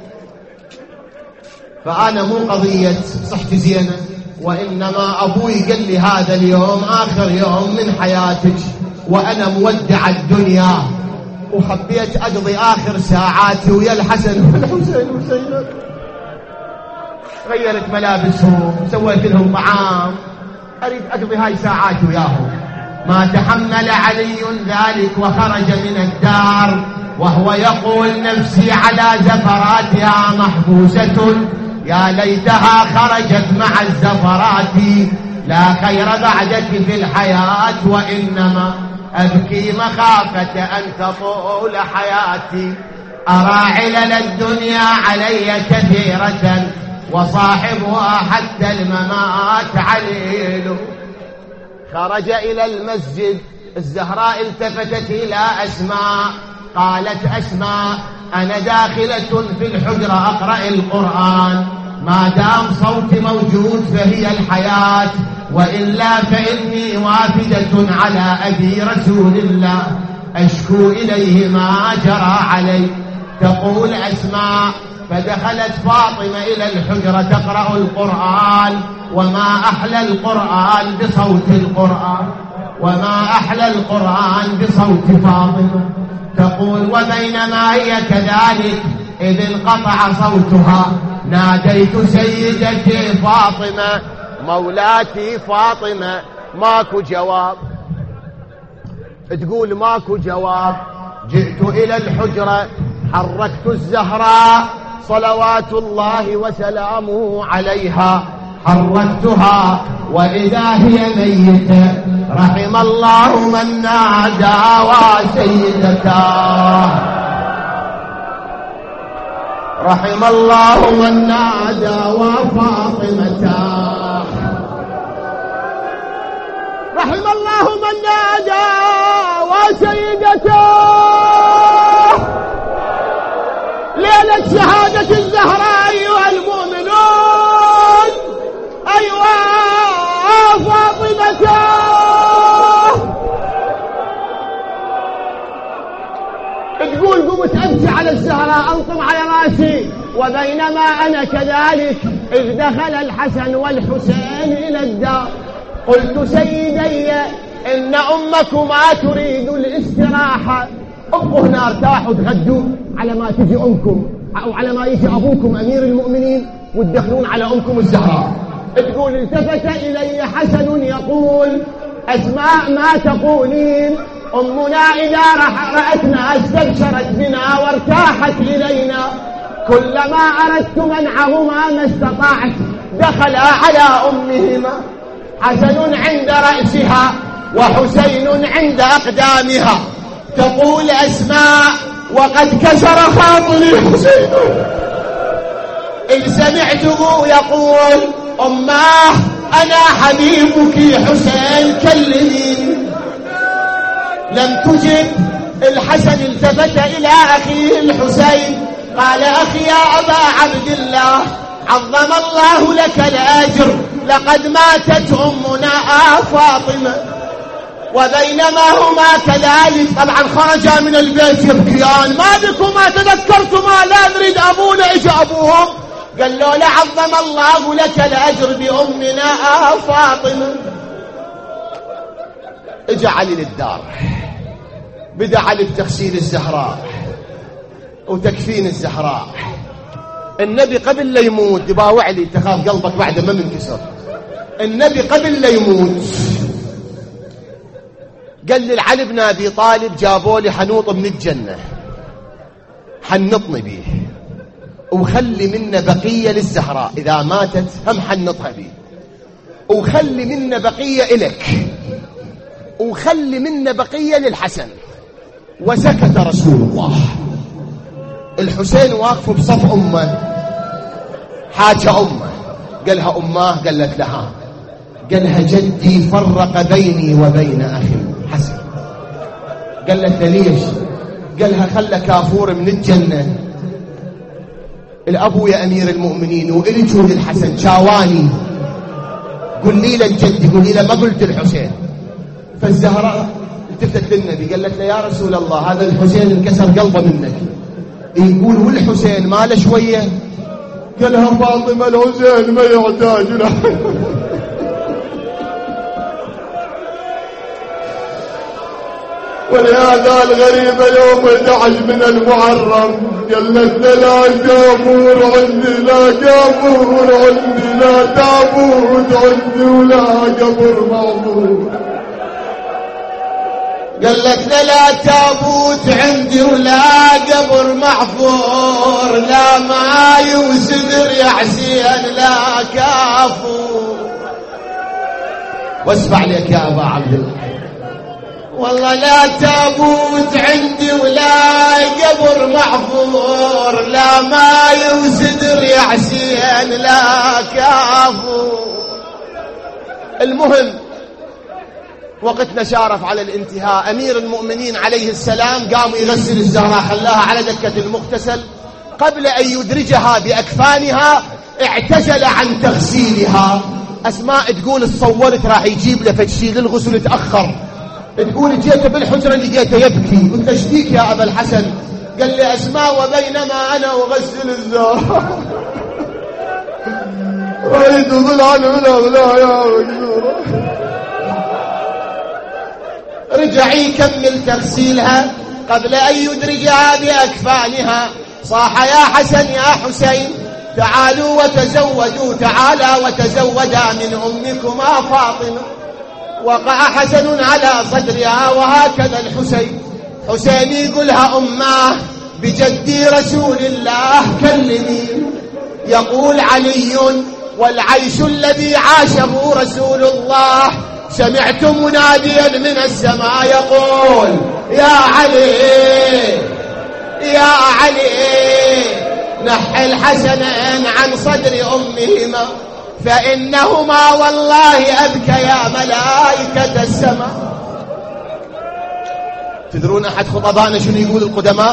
فأنا مو قضية صحتي زينة، وإنما أبوي قال لي هذا اليوم آخر يوم من حياتك وأنا مودع الدنيا، وحبيت أقضي آخر ساعاتي ويا الحسن والحسين. غيرت ملابسهم، سويت لهم طعام، أريد أقضي هاي ساعاتي وياهم. ما تحمل علي ذلك وخرج من الدار وهو يقول نفسي على زفراتها محبوسة يا ليتها خرجت مع الزفرات لا خير بعدك في الحياة وإنما أبكي مخافة أن تطول حياتي أرى علل الدنيا علي كثيرة وصاحبها حتى الممات عليل. خرج إلى المسجد. الزهراء التفتت إلى أسماء قالت أسماء أنا داخلة في الحجرة أقرأ القرآن ما دام صوتي موجود فهي الحياة وإلا فإني وافدة على أبي رسول الله أشكو إليه ما جرى علي. تقول أسماء فدخلت فاطمة إلى الحجرة تقرأ القرآن وما أحلى القرآن بصوت القرآن وما أحلى القرآن بصوت فاطمة. تقول وبينما هي كذلك إذ انقطع صوتها ناديت سيدتي فاطمة مولاتي فاطمة ماكو جواب. تقول ماكو جواب. جئت إلى الحجرة حركت الزهراء صلوات الله وسلامه عليها حركتها وإذا هي ميتة رحم الله من نادى وسيدته رحم الله من نادى وفاطمته رحم الله من نادى وسيدته ليلة شهادة الزهراء أيها المؤمنون أيها فاطمة. تقول قمت أمشي على الزهراء أنطم على راسي وبينما أنا كذلك إذ دخل الحسن والحسين إلى الدار قلت سيدي إن أمكما تريد الاستراحة ابقوا هنا ارتاحوا تغدوا على ما تجي أمكم أو على ما يجي أبوكم أمير المؤمنين وتدخلون على أمكم الزهراء. تقول التفت إلي حسن يقول أسماء ما تقولين أمنا إذا رأتنا استبشرت بنا وارتاحت إلينا كلما أردت منعهما ما استطعت دخلا على أمهما حسن عند رأسها وحسين عند أقدامها. تقول أسماء وقد كسر خاطري حسين إن سمعته يقول أماه أنا حبيبك حسين كلميني. لم تجب. الحسن التفت إلى أخيه الحسين قال أخي يا أبا عبد الله عظم الله لك الأجر لقد ماتت أمنا فاطمة. وبينما هما كذلك طبعا خرجا من البيت يبكيان ما بكما تذكرتما لا نريد أبونا إجا أبوهم قال له لعظم الله لك الأجر بأمنا فاطمة. اجا علي للدار بدأ علي بتغسيل الزهراء وتكفين الزهراء. النبي قبل لا يموت يباوع لي تخاف قلبك بعد ما منكسر. النبي قبل لا يموت قال للعلي بن أبي طالب جابوا لي حنوط من الجنة حنطني بيه وخلي منا بقية للزهراء إذا ماتت هم حنطها بيه وخلي منا بقية إلك وخلي منا بقية للحسن. وسكت رسول الله. الحسين واقف بصف أمه حاجة أمه قالها أماه قالت لها قالها جدي فرق بيني وبين أخي حسن. قالت ليش؟ قالها خلى كافور من الجنة الأبو يا أمير المؤمنين وإلي جود الحسن شاواني قل لي للجدي قل لي ما قلت الحسين. فالزهراء التفتت للنبي قالت له يا رسول الله هذا الحسين انكسر قلبه منك. يقول والحسين ماله شوية؟ قالها فاطمة الحسين ما يحتاج له. ولهذا الغريب يوم 11 من المحرم قالت لا جابور عندي لا جابور عندي لا تابوت عندي ولا قبر معبود قالت له لا تابوت عندي ولا قبر محفور، لا ماي وسدر يا حسين لا كافور. واسمع لك يا أبا عبد الله، والله لا تابوت عندي ولا قبر محفور، لا ماي وسدر يا حسين لا كافور. المهم وقتنا شارف على الانتهاء. أمير المؤمنين عليه السلام قام يغسل الزهراء، خلاها على دكة المغتسل. قبل أن يدرجها بأكفانها اعتزل عن تغسيلها. أسماء تقول تصورت راح يجيب له فتشيل الغسل تأخر، تقول جيت بالحجرة لقيته يبكي، قلت ايش بيك يا أبا الحسن؟ قال لي أسماء وبينما أنا أغسل الزهراء رأيت ضلعا من أغلاها يا مجنورة. رجع يكمل تغسيلها قبل أن يدرجها بأكفانها. صاح يا حسن يا حسين تعالوا وتزودوا، تعالا وتزودا من أمكما فاطمة. وقع حسن على صدرها وهكذا الحسين. حسين يقولها أماه بجدي رسول الله كلمي. يقول علي والعيش الذي عاشه رسول الله سمعت مناديا من السماء يقول يا علي يا علي نحي الحسنين عن صدر أمهما فإنهما والله أبكيا ملائكة السماء. تدرون أحد خطبائنا شنو يقول القدماء؟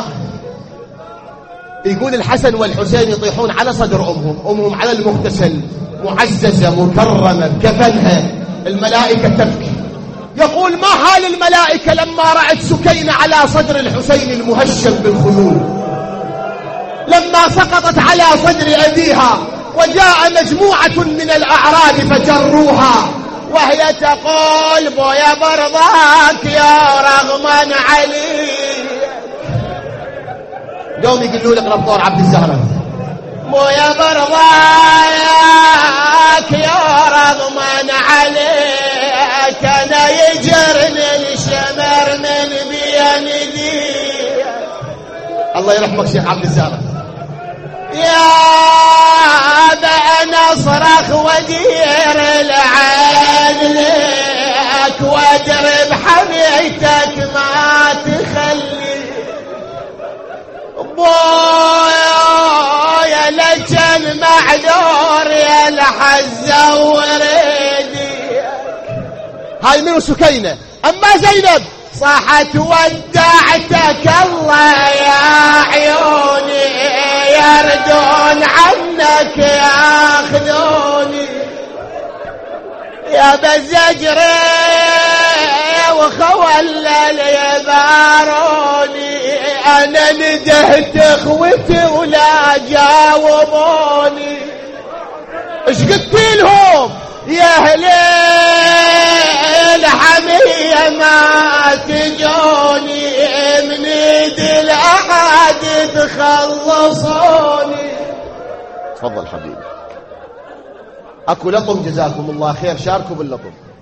يقول الحسن والحسين يطيحون على صدر أمهم على المغتسل معززة مكرمة بكفنها، الملائكة تبكي. يقول ما حال الملائكة لما رأت سكينة على صدر الحسين المهشم بالخيول، لما سقطت على صدر أبيها وجاء مجموعة من الأعراب فجروها وهي تقول بويا برضاك يا رغما علي. دوم يقولوا لك ربطور عبد الزهرة بويا برضاك يا رغما عليك أنا يجرني الشمر من بيدي. الله يرحمك شيخ عبد الزهرة. يا أنا أصرخ ودير العين لك وادرب حميتك ما تخلي بويا لجن معذور يا الحزة وريدي. هاي منو سكينة. أما زينب صاحت ودعتك الله يا عيوني يردون عنك ياخذوني يا بزجري وخولل يباروني. انا ندهت اخوتي ولا جاوبوني. ايش قلت لهم يا اهل الحمية ما تجوني من ايد الاحد تخلصوني. تفضل حبيبي. اكو لطم جزاكم الله خير، شاركوا باللطم.